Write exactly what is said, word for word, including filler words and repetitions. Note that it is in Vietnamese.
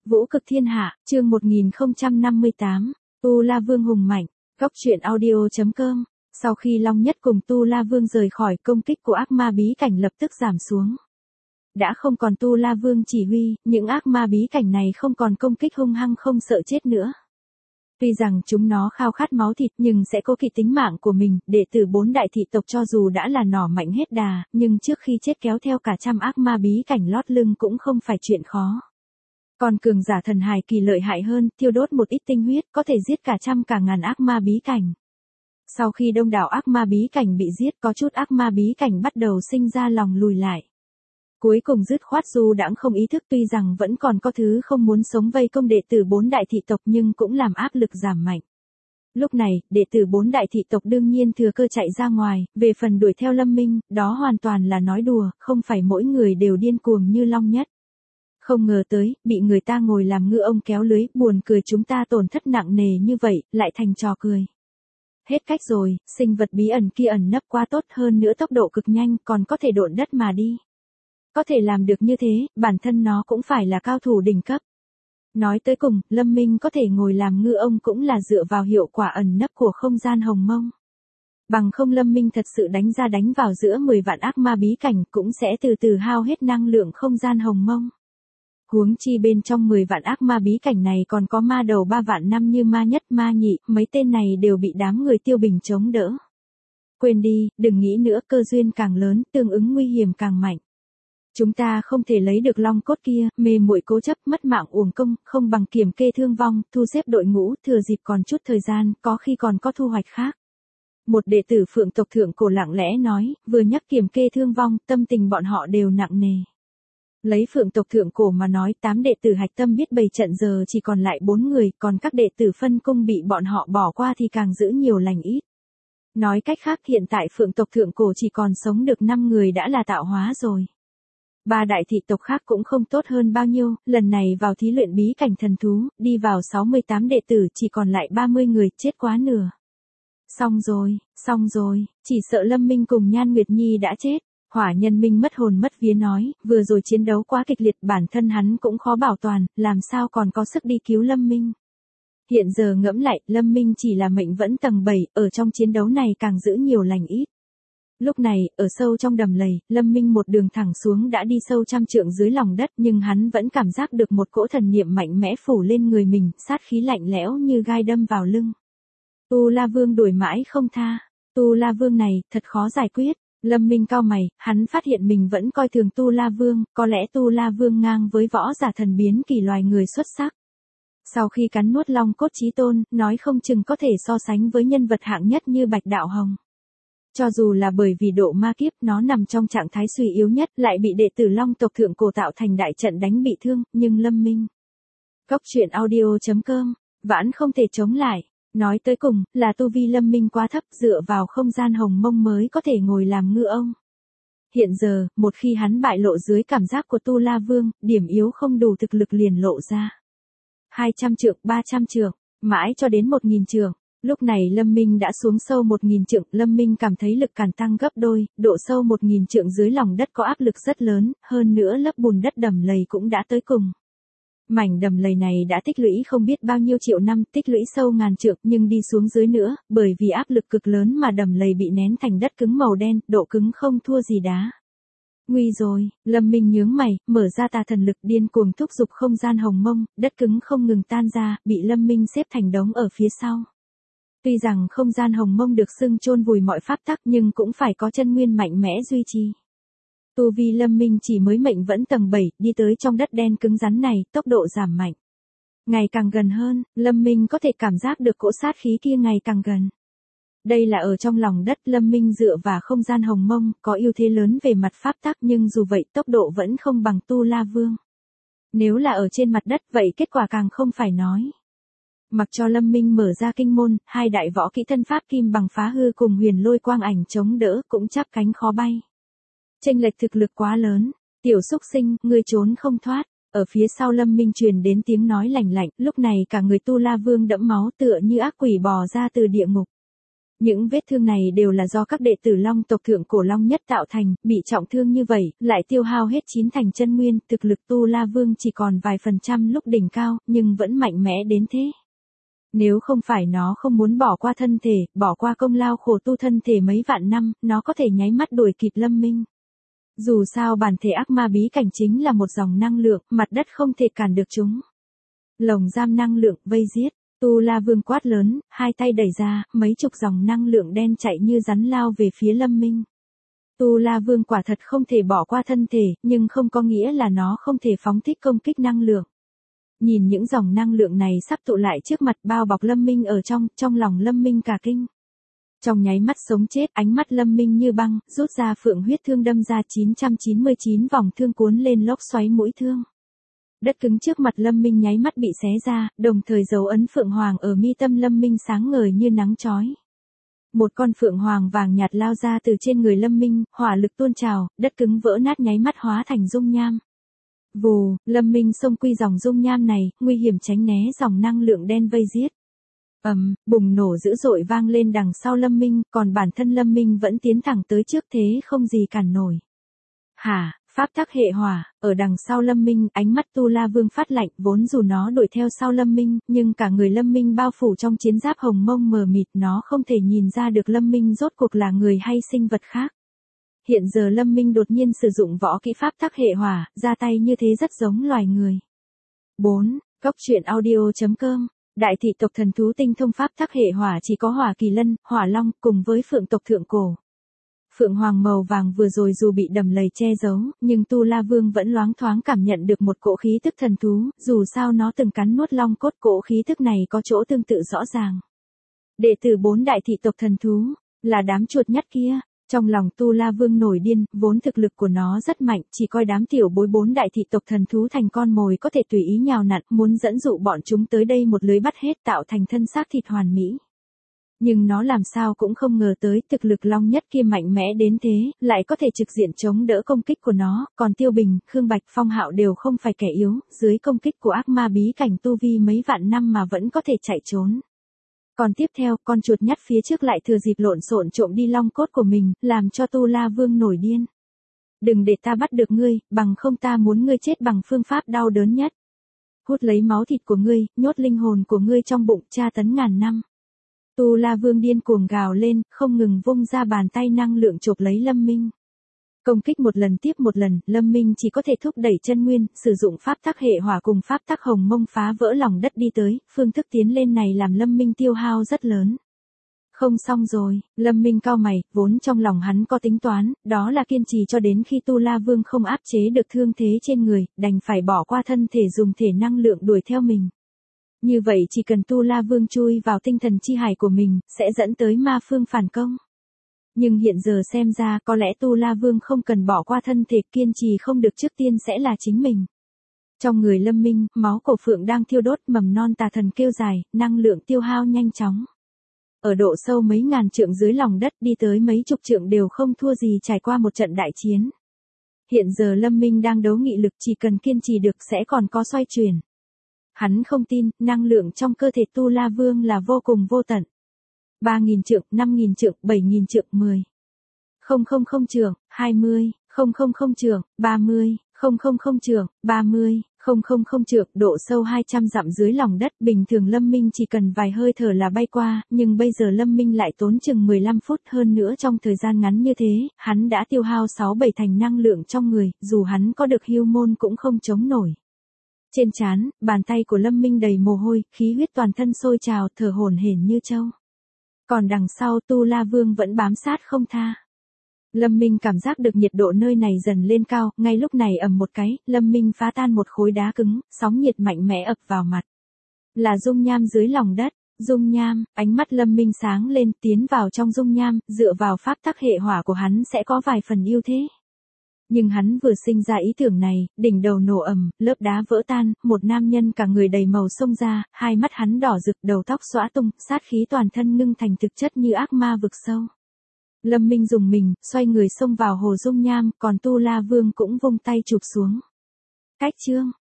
Vũ cực thiên hạ, chương một nghìn không trăm năm mươi tám, Tu La Vương hùng mạnh, góc truyện audio.com. Sau khi Long Nhất cùng Tu La Vương rời khỏi, công kích của ác ma bí cảnh lập tức giảm xuống. Đã không còn Tu La Vương chỉ huy, những ác ma bí cảnh này không còn công kích hung hăng không sợ chết nữa. Tuy rằng chúng nó khao khát máu thịt nhưng sẽ cố kỵ tính mạng của mình, đệ tử bốn đại thị tộc cho dù đã là nỏ mạnh hết đà, nhưng trước khi chết kéo theo cả trăm ác ma bí cảnh lót lưng cũng không phải chuyện khó. Còn cường giả thần hài kỳ lợi hại hơn, thiêu đốt một ít tinh huyết, có thể giết cả trăm cả ngàn ác ma bí cảnh. Sau khi đông đảo ác ma bí cảnh bị giết, có chút ác ma bí cảnh bắt đầu sinh ra lòng lùi lại. Cuối cùng dứt khoát dù đãng không ý thức, tuy rằng vẫn còn có thứ không muốn sống vây công đệ tử bốn đại thị tộc nhưng cũng làm áp lực giảm mạnh. Lúc này, đệ tử bốn đại thị tộc đương nhiên thừa cơ chạy ra ngoài, về phần đuổi theo Lâm Minh, đó hoàn toàn là nói đùa, không phải mỗi người đều điên cuồng như Long Nhất. Không ngờ tới, bị người ta ngồi làm ngư ông kéo lưới, buồn cười chúng ta tổn thất nặng nề như vậy, lại thành trò cười. Hết cách rồi, sinh vật bí ẩn kia ẩn nấp quá tốt, hơn nữa tốc độ cực nhanh, còn có thể độn đất mà đi. Có thể làm được như thế, bản thân nó cũng phải là cao thủ đỉnh cấp. Nói tới cùng, Lâm Minh có thể ngồi làm ngư ông cũng là dựa vào hiệu quả ẩn nấp của không gian hồng mông. Bằng không Lâm Minh thật sự đánh ra đánh vào giữa mười vạn ác ma bí cảnh cũng sẽ từ từ hao hết năng lượng không gian hồng mông. Huống chi bên trong mười vạn ác ma bí cảnh này còn có ma đầu ba vạn năm như ma nhất ma nhị, mấy tên này đều bị đám người Tiêu Bình chống đỡ. Quên đi, đừng nghĩ nữa, cơ duyên càng lớn, tương ứng nguy hiểm càng mạnh. Chúng ta không thể lấy được long cốt kia, mê muội cố chấp, mất mạng uổng công, không bằng kiểm kê thương vong, thu xếp đội ngũ, thừa dịp còn chút thời gian, có khi còn có thu hoạch khác. Một đệ tử Phượng tộc thượng cổ lặng lẽ nói, vừa nhắc kiểm kê thương vong, tâm tình bọn họ đều nặng nề. Lấy Phượng tộc thượng cổ mà nói, tám đệ tử hạch tâm biết bày trận giờ chỉ còn lại bốn người, còn các đệ tử phân cung bị bọn họ bỏ qua thì càng giữ nhiều lành ít. Nói cách khác, hiện tại Phượng tộc thượng cổ chỉ còn sống được năm người đã là tạo hóa rồi. Ba đại thị tộc khác cũng không tốt hơn bao nhiêu, lần này vào thí luyện bí cảnh thần thú, đi vào sáu mươi tám đệ tử chỉ còn lại ba mươi người, chết quá nửa. Xong rồi, xong rồi, chỉ sợ Lâm Minh cùng Nhan Nguyệt Nhi đã chết. Hỏa Nhân Minh mất hồn mất vía nói, vừa rồi chiến đấu quá kịch liệt, bản thân hắn cũng khó bảo toàn, làm sao còn có sức đi cứu Lâm Minh. Hiện giờ ngẫm lại, Lâm Minh chỉ là mệnh vẫn tầng bảy, ở trong chiến đấu này càng giữ nhiều lành ít. Lúc này, ở sâu trong đầm lầy, Lâm Minh một đường thẳng xuống đã đi sâu trăm trượng dưới lòng đất, nhưng hắn vẫn cảm giác được một cỗ thần niệm mạnh mẽ phủ lên người mình, sát khí lạnh lẽo như gai đâm vào lưng. Tu La Vương đuổi mãi không tha, Tu La Vương này, thật khó giải quyết. Lâm Minh cau mày, hắn phát hiện mình vẫn coi thường Tu La Vương, có lẽ Tu La Vương ngang với võ giả thần biến kỳ loài người xuất sắc. Sau khi cắn nuốt long cốt chí tôn, nói không chừng có thể so sánh với nhân vật hạng nhất như Bạch Đạo Hồng. Cho dù là bởi vì độ ma kiếp nó nằm trong trạng thái suy yếu nhất, lại bị đệ tử Long tộc thượng cổ tạo thành đại trận đánh bị thương, nhưng Lâm Minh. Góc truyện audio.com, vãn không thể chống lại. Nói tới cùng, là tu vi Lâm Minh quá thấp, dựa vào không gian hồng mông mới có thể ngồi làm ngư ông. Hiện giờ, một khi hắn bại lộ dưới cảm giác của Tu La Vương, điểm yếu không đủ thực lực liền lộ ra. hai trăm trượng, ba trăm trượng, mãi cho đến một nghìn trượng. Lúc này Lâm Minh đã xuống sâu một nghìn trượng, Lâm Minh cảm thấy lực càn tăng gấp đôi, độ sâu một nghìn trượng dưới lòng đất có áp lực rất lớn, hơn nữa lớp bùn đất đầm lầy cũng đã tới cùng. Mảnh đầm lầy này đã tích lũy không biết bao nhiêu triệu năm, tích lũy sâu ngàn trượng, nhưng đi xuống dưới nữa, bởi vì áp lực cực lớn mà đầm lầy bị nén thành đất cứng màu đen, độ cứng không thua gì đá. Nguy rồi, Lâm Minh nhướng mày, mở ra tà thần lực điên cuồng thúc giục không gian hồng mông, đất cứng không ngừng tan ra, bị Lâm Minh xếp thành đống ở phía sau. Tuy rằng không gian hồng mông được xưng chôn vùi mọi pháp tắc nhưng cũng phải có chân nguyên mạnh mẽ duy trì. Tu vi Lâm Minh chỉ mới mệnh vẫn tầng bảy, đi tới trong đất đen cứng rắn này, tốc độ giảm mạnh. Ngày càng gần hơn, Lâm Minh có thể cảm giác được cỗ sát khí kia ngày càng gần. Đây là ở trong lòng đất, Lâm Minh dựa vào không gian hồng mông, có ưu thế lớn về mặt pháp tắc nhưng dù vậy tốc độ vẫn không bằng Tu La Vương. Nếu là ở trên mặt đất vậy kết quả càng không phải nói. Mặc cho Lâm Minh mở ra kinh môn, hai đại võ kỹ thân pháp kim bằng phá hư cùng huyền lôi quang ảnh chống đỡ cũng chắp cánh khó bay. Chênh lệch thực lực quá lớn, tiểu xúc sinh, ngươi trốn không thoát. Ở phía sau Lâm Minh truyền đến tiếng nói lạnh lạnh, lúc này cả người Tu La Vương đẫm máu tựa như ác quỷ bò ra từ địa ngục. Những vết thương này đều là do các đệ tử Long tộc thượng cổ Long nhất tạo thành, bị trọng thương như vậy, lại tiêu hao hết chín thành chân nguyên, thực lực Tu La Vương chỉ còn vài phần trăm lúc đỉnh cao, nhưng vẫn mạnh mẽ đến thế. Nếu không phải nó không muốn bỏ qua thân thể, bỏ qua công lao khổ tu thân thể mấy vạn năm, nó có thể nháy mắt đuổi kịp Lâm Minh. Dù sao bản thể ác ma bí cảnh chính là một dòng năng lượng, mặt đất không thể cản được chúng. Lồng giam năng lượng, vây giết. Tu La Vương quát lớn, hai tay đẩy ra, mấy chục dòng năng lượng đen chạy như rắn lao về phía Lâm Minh. Tu La Vương quả thật không thể bỏ qua thân thể, nhưng không có nghĩa là nó không thể phóng thích công kích năng lượng. Nhìn những dòng năng lượng này sắp tụ lại trước mặt bao bọc Lâm Minh ở trong, trong lòng Lâm Minh cả kinh. Trong nháy mắt sống chết, ánh mắt Lâm Minh như băng, rút ra phượng huyết thương đâm ra chín trăm chín mươi chín vòng thương cuốn lên lốc xoáy mũi thương. Đất cứng trước mặt Lâm Minh nháy mắt bị xé ra, đồng thời dấu ấn phượng hoàng ở mi tâm Lâm Minh sáng ngời như nắng chói. Một con phượng hoàng vàng nhạt lao ra từ trên người Lâm Minh, hỏa lực tuôn trào, đất cứng vỡ nát nháy mắt hóa thành dung nham. Vù, Lâm Minh xông quy dòng dung nham này, nguy hiểm tránh né dòng năng lượng đen vây giết. Ầm, um, bùng nổ dữ dội vang lên đằng sau Lâm Minh, còn bản thân Lâm Minh vẫn tiến thẳng tới trước thế không gì cản nổi. Hả, pháp tắc hệ hỏa, ở đằng sau Lâm Minh, ánh mắt Tu La Vương phát lạnh, vốn dù nó đuổi theo sau Lâm Minh, nhưng cả người Lâm Minh bao phủ trong chiến giáp hồng mông mờ mịt, nó không thể nhìn ra được Lâm Minh rốt cuộc là người hay sinh vật khác. Hiện giờ Lâm Minh đột nhiên sử dụng võ kỹ pháp tắc hệ hỏa, ra tay như thế rất giống loài người. bốn. Cốc truyện audio chấm com. Đại thị tộc thần thú tinh thông pháp tắc hệ hỏa chỉ có hỏa kỳ lân, hỏa long, cùng với phượng tộc thượng cổ. Phượng hoàng màu vàng vừa rồi dù bị đầm lầy che giấu, nhưng Tu La Vương vẫn loáng thoáng cảm nhận được một cỗ khí tức thần thú, dù sao nó từng cắn nuốt long cốt, cỗ khí tức này có chỗ tương tự rõ ràng. Đệ tử bốn đại thị tộc thần thú, là đám chuột nhắt kia. Trong lòng Tu La Vương nổi điên, vốn thực lực của nó rất mạnh, chỉ coi đám tiểu bối bốn đại thị tộc thần thú thành con mồi có thể tùy ý nhào nặn, muốn dẫn dụ bọn chúng tới đây một lưới bắt hết tạo thành thân xác thịt hoàn mỹ. Nhưng nó làm sao cũng không ngờ tới thực lực long nhất kia mạnh mẽ đến thế, lại có thể trực diện chống đỡ công kích của nó, còn Tiêu Bình, Khương Bạch, Phong Hạo đều không phải kẻ yếu, dưới công kích của ác ma bí cảnh tu vi mấy vạn năm mà vẫn có thể chạy trốn. Còn tiếp theo, con chuột nhắt phía trước lại thừa dịp lộn xộn trộm đi long cốt của mình, làm cho Tu La Vương nổi điên. Đừng để ta bắt được ngươi, bằng không ta muốn ngươi chết bằng phương pháp đau đớn nhất. Hút lấy máu thịt của ngươi, nhốt linh hồn của ngươi trong bụng, tra tấn ngàn năm. Tu La Vương điên cuồng gào lên, không ngừng vung ra bàn tay năng lượng chộp lấy Lâm Minh. Công kích một lần tiếp một lần, Lâm Minh chỉ có thể thúc đẩy chân nguyên, sử dụng pháp tắc hệ hỏa cùng pháp tắc hồng mông phá vỡ lòng đất đi tới, phương thức tiến lên này làm Lâm Minh tiêu hao rất lớn. Không xong rồi, Lâm Minh cau mày, vốn trong lòng hắn có tính toán, đó là kiên trì cho đến khi Tu La Vương không áp chế được thương thế trên người, đành phải bỏ qua thân thể dùng thể năng lượng đuổi theo mình. Như vậy chỉ cần Tu La Vương chui vào tinh thần chi hải của mình, sẽ dẫn tới ma phương phản công. Nhưng hiện giờ xem ra có lẽ Tu La Vương không cần bỏ qua thân thể, kiên trì không được trước tiên sẽ là chính mình. Trong người Lâm Minh, máu cổ phượng đang thiêu đốt, mầm non tà thần kêu dài, năng lượng tiêu hao nhanh chóng. Ở độ sâu mấy ngàn trượng dưới lòng đất đi tới mấy chục trượng đều không thua gì trải qua một trận đại chiến. Hiện giờ Lâm Minh đang đấu nghị lực, chỉ cần kiên trì được sẽ còn có xoay chuyển. Hắn không tin, năng lượng trong cơ thể Tu La Vương là vô cùng vô tận. ba nghìn trượng, năm nghìn trượng, bảy nghìn trượng, mười. Không không không trượng, hai mươi, không không không trượng, ba mươi, không không không trượng, ba mươi, không không không trượng, độ sâu hai trăm dặm dưới lòng đất, bình thường Lâm Minh chỉ cần vài hơi thở là bay qua, nhưng bây giờ Lâm Minh lại tốn chừng mười lăm phút, hơn nữa trong thời gian ngắn như thế, hắn đã tiêu hao sáu bảy thành năng lượng trong người, dù hắn có được hưu môn cũng không chống nổi. Trên trán, bàn tay của Lâm Minh đầy mồ hôi, khí huyết toàn thân sôi trào, thở hổn hển như trâu. Còn đằng sau Tu La Vương vẫn bám sát không tha. Lâm Minh cảm giác được nhiệt độ nơi này dần lên cao, ngay lúc này ầm một cái, Lâm Minh phá tan một khối đá cứng, sóng nhiệt mạnh mẽ ập vào mặt. Là dung nham dưới lòng đất, dung nham, ánh mắt Lâm Minh sáng lên, tiến vào trong dung nham, dựa vào pháp tắc hệ hỏa của hắn sẽ có vài phần ưu thế. Nhưng hắn vừa sinh ra ý tưởng này, đỉnh đầu nổ ầm, lớp đá vỡ tan, một nam nhân cả người đầy màu xông ra, hai mắt hắn đỏ rực, đầu tóc xõa tung, sát khí toàn thân ngưng thành thực chất như ác ma vực sâu. Lâm Minh dùng mình, xoay người xông vào hồ dung nham, còn Tu La Vương cũng vung tay chụp xuống. Cách chương